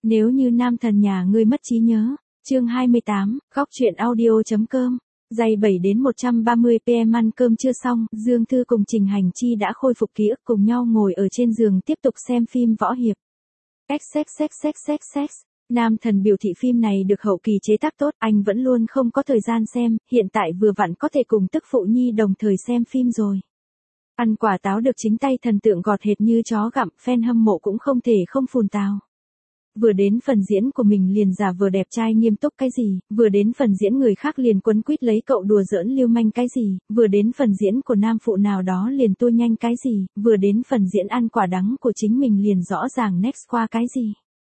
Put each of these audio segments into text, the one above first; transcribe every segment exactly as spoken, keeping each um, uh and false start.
Nếu như nam thần nhà ngươi mất trí nhớ. Chương hai mươi tám, góc truyện audio.com. Dày bảy đến một trăm ba mươi pi em ăn cơm chưa xong, Dương Thư cùng Trình Hành Chi đã khôi phục ký ức cùng nhau ngồi ở trên giường tiếp tục xem phim võ hiệp. Sex sex sex sex sex sex. Nam thần biểu thị phim này được hậu kỳ chế tác tốt, anh vẫn luôn không có thời gian xem, hiện tại vừa vặn có thể cùng tức phụ nhi đồng thời xem phim rồi. Ăn quả táo được chính tay thần tượng gọt hệt như chó gặm, fan hâm mộ cũng không thể không phun tào. Vừa đến phần diễn của mình liền giả vờ đẹp trai nghiêm túc cái gì, vừa đến phần diễn người khác liền quấn quýt lấy cậu đùa giỡn lưu manh cái gì, vừa đến phần diễn của nam phụ nào đó liền tua nhanh cái gì, vừa đến phần diễn ăn quả đắng của chính mình liền rõ ràng next qua cái gì.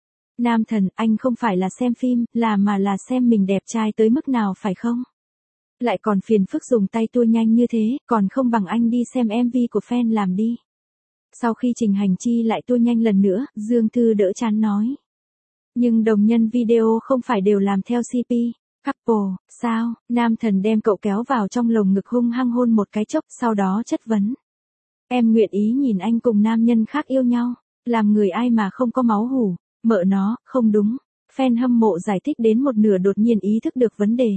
Nam thần, anh không phải là xem phim, là mà là xem mình đẹp trai tới mức nào phải không? Lại còn phiền phức dùng tay tua nhanh như thế, còn không bằng anh đi xem em vê của fan làm đi. Sau khi Trình Hành Chi lại tua nhanh lần nữa, Dương Thư đỡ chán nói. Nhưng đồng nhân video không phải đều làm theo xê pê, couple, sao? Nam thần đem cậu kéo vào trong lồng ngực hung hăng hôn một cái chốc, sau đó chất vấn. Em nguyện ý nhìn anh cùng nam nhân khác yêu nhau, làm người ai mà không có máu hủ, mợ nó, không đúng. Fan hâm mộ giải thích đến một nửa đột nhiên ý thức được vấn đề.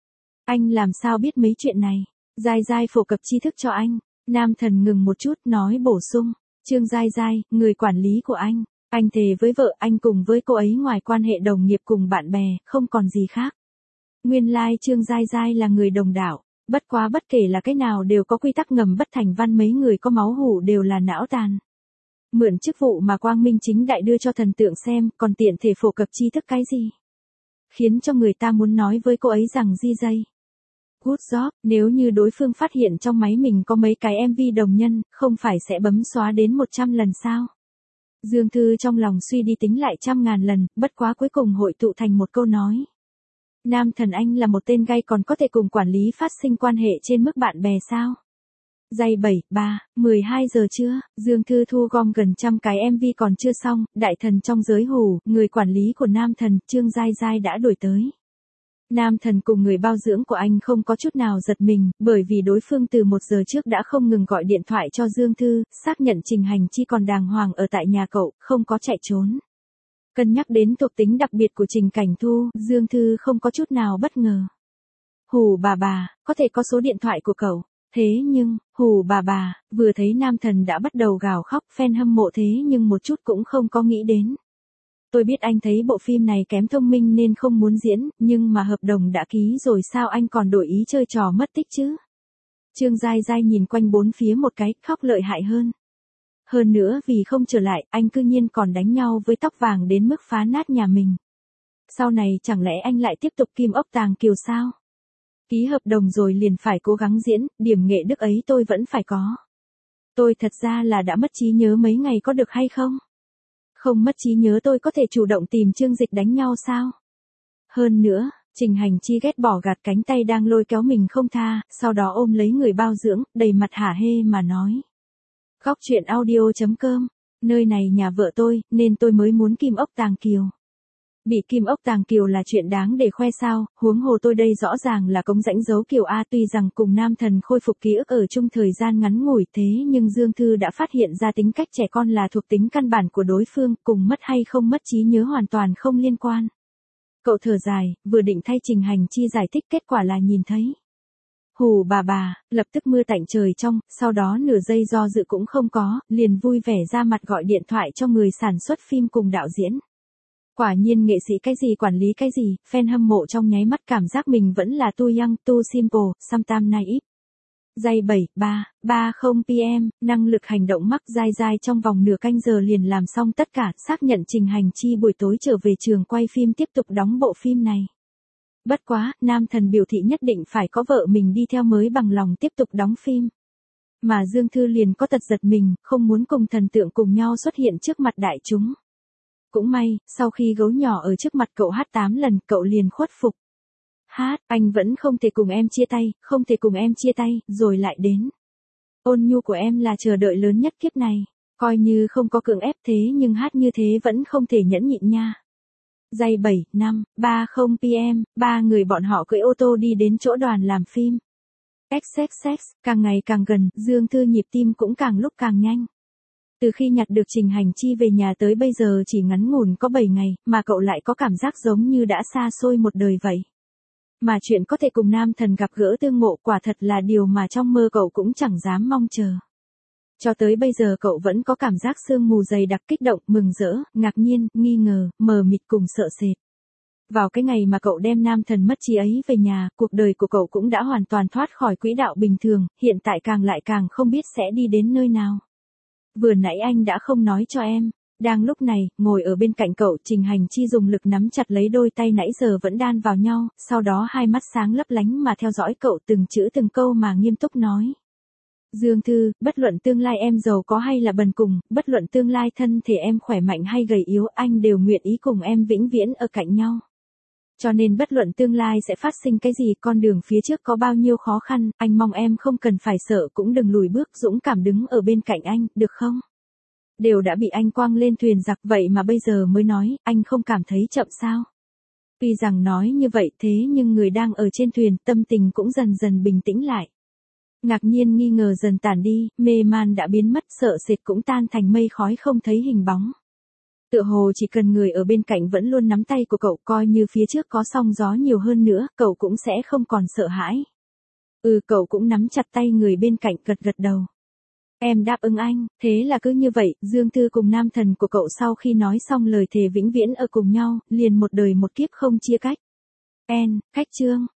Anh làm sao biết mấy chuyện này? Giai Giai phổ cập tri thức cho anh. Nam thần ngừng một chút nói bổ sung. Trương Giai Giai, người quản lý của anh. Anh thề với vợ anh cùng với cô ấy ngoài quan hệ đồng nghiệp cùng bạn bè, không còn gì khác. Nguyên lai like Trương Giai Giai là người đồng đảo. Bất quá bất kể là cái nào đều có quy tắc ngầm bất thành văn, mấy người có máu hủ đều là não tàn. Mượn chức vụ mà quang minh chính đại đưa cho thần tượng xem, còn tiện thể phổ cập tri thức cái gì. Khiến cho người ta muốn nói với cô ấy rằng di dây. Good job, nếu như đối phương phát hiện trong máy mình có mấy cái em vê đồng nhân, không phải sẽ bấm xóa đến một trăm lần sao? Dương Thư trong lòng suy đi tính lại trăm ngàn lần, bất quá cuối cùng hội tụ thành một câu nói. Nam thần anh là một tên gay còn có thể cùng quản lý phát sinh quan hệ trên mức bạn bè sao? Dày bảy, ba, mười hai giờ trưa, Dương Thư thu gom gần trăm cái em vê còn chưa xong, đại thần trong giới hủ, người quản lý của nam thần, Trương Giai Giai đã đuổi tới. Nam thần cùng người bao dưỡng của anh không có chút nào giật mình, bởi vì đối phương từ một giờ trước đã không ngừng gọi điện thoại cho Dương Thư, xác nhận Trình Hành Chi còn đàng hoàng ở tại nhà cậu, không có chạy trốn. Cân nhắc đến thuộc tính đặc biệt của Trình Cảnh Thu, Dương Thư không có chút nào bất ngờ. Hù bà bà, có thể có số điện thoại của cậu. Thế nhưng, hù bà bà, vừa thấy nam thần đã bắt đầu gào khóc, fan hâm mộ thế nhưng một chút cũng không có nghĩ đến. Tôi biết anh thấy bộ phim này kém thông minh nên không muốn diễn, nhưng mà hợp đồng đã ký rồi sao anh còn đổi ý chơi trò mất tích chứ? Trương Giai Giai nhìn quanh bốn phía một cái, khóc lợi hại hơn. Hơn nữa vì không trở lại, anh cư nhiên còn đánh nhau với tóc vàng đến mức phá nát nhà mình. Sau này chẳng lẽ anh lại tiếp tục kim ốc tàng kiều sao? Ký hợp đồng rồi liền phải cố gắng diễn, điểm nghệ đức ấy tôi vẫn phải có. Tôi thật ra là đã mất trí nhớ mấy ngày có được hay không? Không mất trí nhớ tôi có thể chủ động tìm Trương Dịch đánh nhau sao? Hơn nữa, Trình Hành Chi ghét bỏ gạt cánh tay đang lôi kéo mình không tha, sau đó ôm lấy người bao dưỡng, đầy mặt hả hê mà nói. Góc truyện audio.com, nơi này nhà vợ tôi, nên tôi mới muốn kim ốc tàng kiều. Bị kim ốc tàng kiều là chuyện đáng để khoe sao, huống hồ tôi đây rõ ràng là cống rãnh giấu kiều A. Tuy rằng cùng nam thần khôi phục ký ức ở chung thời gian ngắn ngủi thế nhưng Dương Thư đã phát hiện ra tính cách trẻ con là thuộc tính căn bản của đối phương, cùng mất hay không mất trí nhớ hoàn toàn không liên quan. Cậu thở dài, vừa định thay Trình Hành Chi giải thích kết quả là nhìn thấy. Hù bà bà, lập tức mưa tạnh trời trong, sau đó nửa giây do dự cũng không có, liền vui vẻ ra mặt gọi điện thoại cho người sản xuất phim cùng đạo diễn. Quả nhiên nghệ sĩ cái gì quản lý cái gì, fan hâm mộ trong nháy mắt cảm giác mình vẫn là too young, too simple, sometimes naive. Dày bảy, ba, ba mươi pi em, năng lực hành động mắc dai dai trong vòng nửa canh giờ liền làm xong tất cả, xác nhận Trình Hành Chi buổi tối trở về trường quay phim tiếp tục đóng bộ phim này. Bất quá, nam thần biểu thị nhất định phải có vợ mình đi theo mới bằng lòng tiếp tục đóng phim. Mà Dương Thư liền có tật giật mình, không muốn cùng thần tượng cùng nhau xuất hiện trước mặt đại chúng. Cũng may, sau khi gấu nhỏ ở trước mặt cậu hát tám lần, cậu liền khuất phục. Hát, anh vẫn không thể cùng em chia tay, không thể cùng em chia tay, rồi lại đến. Ôn nhu của em là chờ đợi lớn nhất kiếp này, coi như không có cưỡng ép thế nhưng hát như thế vẫn không thể nhẫn nhịn nha. Dày bảy, năm, ba mươi pi em, ba người bọn họ cưỡi ô tô đi đến chỗ đoàn làm phim. Sex sex sex, càng ngày càng gần, Dương Thư nhịp tim cũng càng lúc càng nhanh. Từ khi nhặt được Trình Hành Chi về nhà tới bây giờ chỉ ngắn ngủn có bảy ngày, mà cậu lại có cảm giác giống như đã xa xôi một đời vậy. Mà chuyện có thể cùng nam thần gặp gỡ tương ngộ quả thật là điều mà trong mơ cậu cũng chẳng dám mong chờ. Cho tới bây giờ cậu vẫn có cảm giác sương mù dày đặc, kích động, mừng rỡ, ngạc nhiên, nghi ngờ, mờ mịt cùng sợ sệt. Vào cái ngày mà cậu đem nam thần mất trí ấy về nhà, cuộc đời của cậu cũng đã hoàn toàn thoát khỏi quỹ đạo bình thường, hiện tại càng lại càng không biết sẽ đi đến nơi nào. Vừa nãy anh đã không nói cho em. Đang lúc này, ngồi ở bên cạnh cậu, Trình Hành Chi dùng lực nắm chặt lấy đôi tay nãy giờ vẫn đan vào nhau, sau đó hai mắt sáng lấp lánh mà theo dõi cậu từng chữ từng câu mà nghiêm túc nói. Dương Thư, bất luận tương lai em giàu có hay là bần cùng, bất luận tương lai thân thể em khỏe mạnh hay gầy yếu, anh đều nguyện ý cùng em vĩnh viễn ở cạnh nhau. Cho nên bất luận tương lai sẽ phát sinh cái gì, con đường phía trước có bao nhiêu khó khăn, anh mong em không cần phải sợ, cũng đừng lùi bước, dũng cảm đứng ở bên cạnh anh, được không? Đều đã bị anh quăng lên thuyền giặc vậy mà bây giờ mới nói, anh không cảm thấy chậm sao? Tuy rằng nói như vậy thế nhưng người đang ở trên thuyền, tâm tình cũng dần dần bình tĩnh lại. Ngạc nhiên nghi ngờ dần tản đi, mê man đã biến mất, sợ sệt cũng tan thành mây khói không thấy hình bóng. Tựa hồ chỉ cần người ở bên cạnh vẫn luôn nắm tay của cậu, coi như phía trước có sóng gió nhiều hơn nữa, cậu cũng sẽ không còn sợ hãi. Ừ, cậu cũng nắm chặt tay người bên cạnh, gật gật đầu. Em đáp ứng anh, thế là cứ như vậy, Dương Thư cùng nam thần của cậu sau khi nói xong lời thề vĩnh viễn ở cùng nhau, liền một đời một kiếp không chia cách. En, khách chương.